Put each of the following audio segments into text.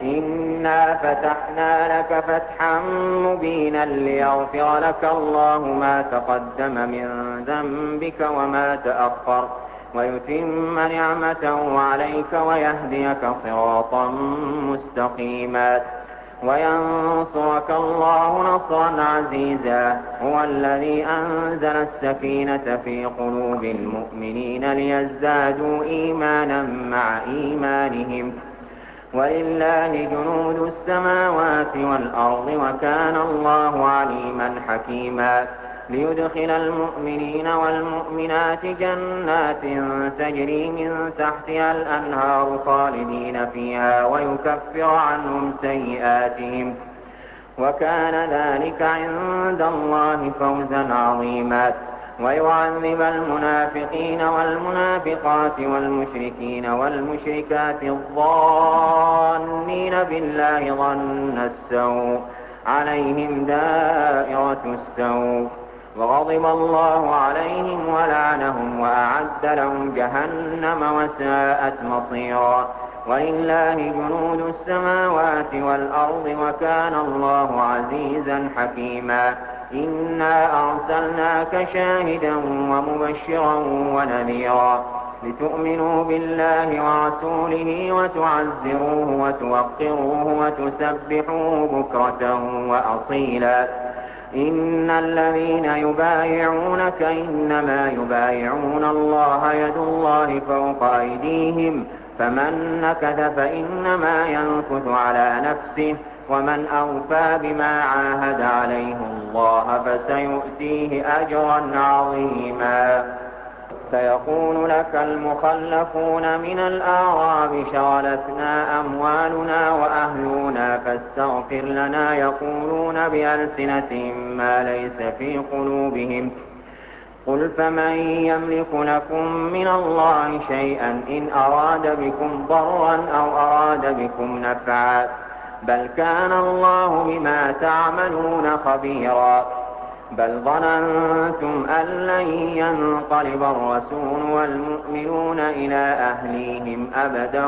إنا فتحنا لك فتحا مبينا ليغفر لك الله ما تقدم من ذنبك وما تأخر ويتم نعمته عليك ويهديك صراطا مستقيما وينصرك الله نصرا عزيزا هو الذي أنزل السكينة في قلوب المؤمنين ليزدادوا إيمانا مع إيمانهم ولله جنود السماوات والأرض وكان الله عليما حكيما ليدخل المؤمنين والمؤمنات جنات تجري من تحتها الأنهار خالدين فيها ويكفر عنهم سيئاتهم وكان ذلك عند الله فوزا عظيما ويعذب المنافقين والمنافقات والمشركين والمشركات الظانين بالله ظن السوء عليهم دائرة السوء وغضب الله عليهم ولعنهم وأعد لهم جهنم وساءت مصيرا ولله جنود السماوات والأرض وكان الله عزيزا حكيما إنا أرسلناك شاهدا ومبشرا ونذيرا لتؤمنوا بالله ورسوله وتعزروه وتوقروه وتسبحوه بكرة وأصيلا إن الذين يبايعونك إنما يبايعون الله يد الله فوق أيديهم فمن نكث فإنما ينكث على نفسه ومن أوفى بما عاهد عليه الله فسيؤتيه أجرا عظيما سيقول لك المخلفون من الأعراب شغلتنا أموالنا وأهلنا فاستغفر لنا يقولون بألسنتهم ما ليس في قلوبهم قل فمن يملك لكم من الله شيئا إن أراد بكم ضرا أو أراد بكم نفعا بل كان الله بما تعملون خبيرا بل ظننتم أن لن ينقلب الرسول والمؤمنون إلى أهليهم أبدا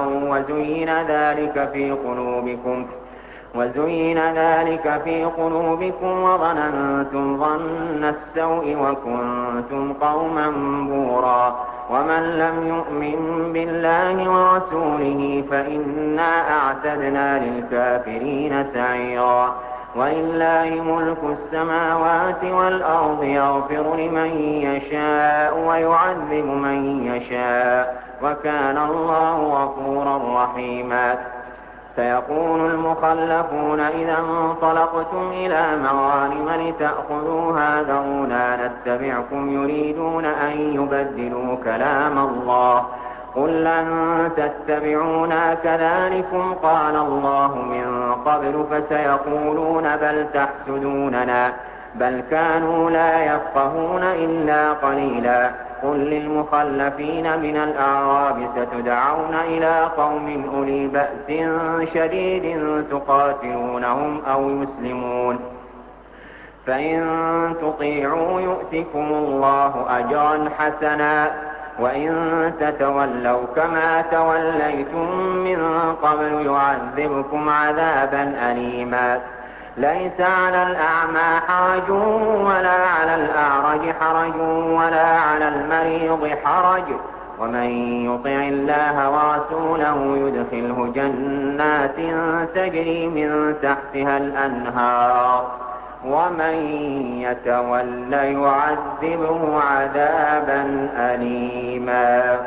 وزين ذلك في قلوبكم وظننتم ظن السوء وكنتم قوما بورا ومن لم يؤمن بالله ورسوله فإنا أعتدنا للكافرين سعيرا ولله ملك السماوات والأرض يغفر لمن يشاء ويعذب من يشاء وكان الله غفورا رحيما سيقول المخلفون إذا انطلقتم إلى مغانم لتأخذوها ذرونا نتبعكم يريدون أن يبدلوا كلام الله قل لن تتبعونا كذلكم قال الله من قبل فسيقولون بل تحسدوننا بل كانوا لا يفقهون إلا قليلا قل للمخلفين من الأعراب ستدعون إلى قوم أولي بأس شديد تقاتلونهم أو يسلمون فإن تطيعوا يؤتكم الله أجرا حسنا وإن تتولوا كما توليتم من قبل يعذبكم عذابا أليما ليس على الأعمى حرج ولا على الأعرج حرج ولا على المريض حرج ومن يطع الله ورسوله يدخله جنات تجري من تحتها الأنهار ومن يتول يعذبه عذابا أليما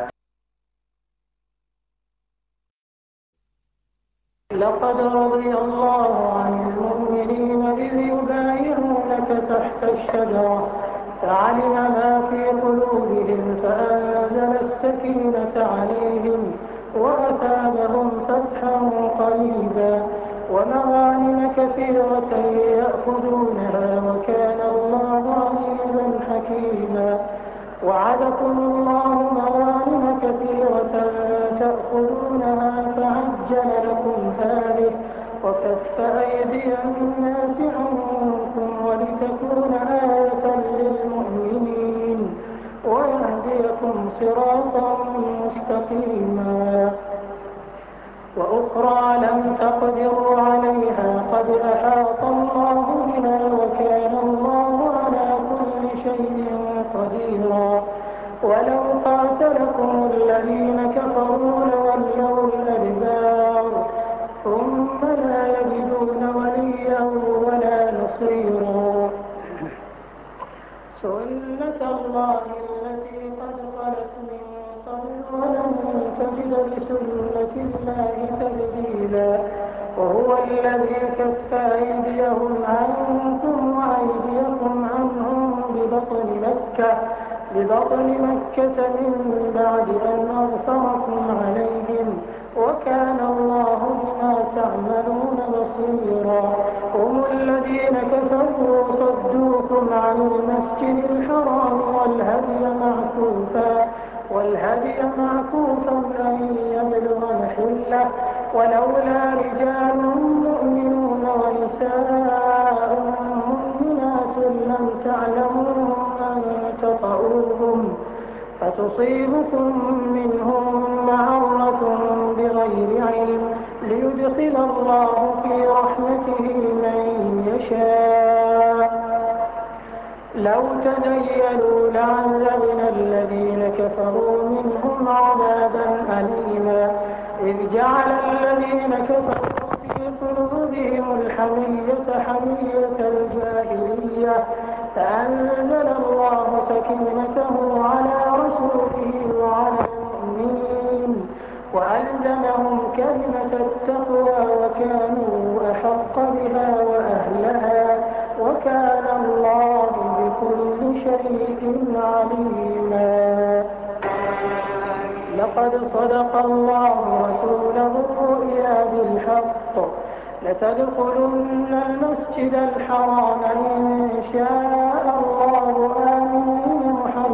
لقد رضي الله عن المؤمنين إذ يبايعونك تحت الشجرة فعلم ما في قلوبهم فأنزل السكينة عليهم وأثابهم فتحا قريبا ومغانم كثيرة يأخذونها وكان الله عزيزا حكيما وعدكم الله مغانم كثيرة تأخذونها فعجل لكم هذه وكف أيدي الناس عنكم ولتكون آية للمؤمنين ويهديكم صراطا مستقيما وأخرى لم تقدروا وهو الذي كف أيديهم عنكم وأيديكم عنهم ببطن مكة من بعد أن أظفركم عليهم وكان الله بما تعملون بصيرا. هم الذين كفروا وصدوكم عن المسجد الحرام والهدي معكوفا أن يبلغ محله ولولا رجال مؤمنون ونساء مؤمنات لم تعلموهم أن تطؤوهم فتصيبكم منهم معرة بغير علم ليدخل الله في رحمته من يشاء. لو تزيلوا لعذبنا الذين كفروا منهم عذابا أليما إذ جعل الذين كفروا في قلوبهم الحمية حمية الجاهلية فأنزل الله سكينته على رسوله وعلى المؤمنين وألزمهم كلمة التقوى وكانوا أحق بها وأهلها وكان الله بكل شيء عليما. لقد صدق الله رسوله الرؤيا بالحق لتدخلن المسجد الحرام إن شاء الله آمنين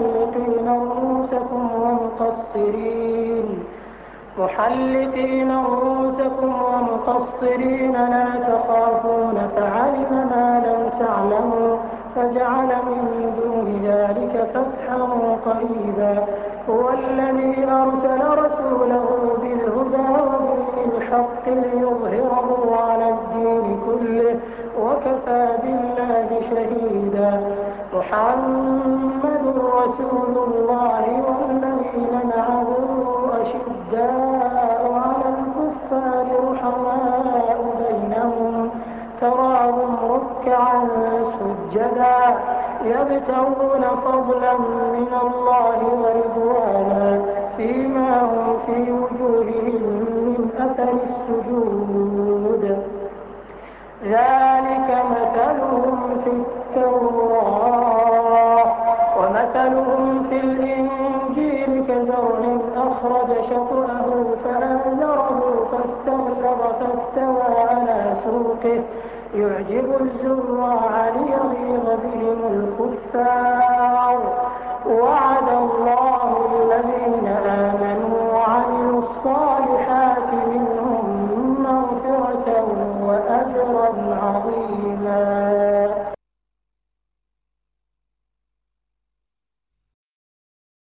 محلقين رؤوسكم ومقصرين لا تخافون فعلم ما لم تعلموا فجعل من دون ذلك فتحا قريبا. هو الذي أرسل رسوله بالهدى ودين الحق ليظهره على الدين كله وكفى بالله شهيدا. محمد رسول الله والذين معه أشداء على الكفار رحماء بينهم تراهم ركعا سجدا يبتغون فضلا من الله ورضوانا سيماهم في وجوههم من أثر السجود ذلك مثلهم في التوراة ومثلهم في الإنجيل كزرع أخرج شطأه فآزره فاستغلظ فاستوى على سوقه يعجب الزراع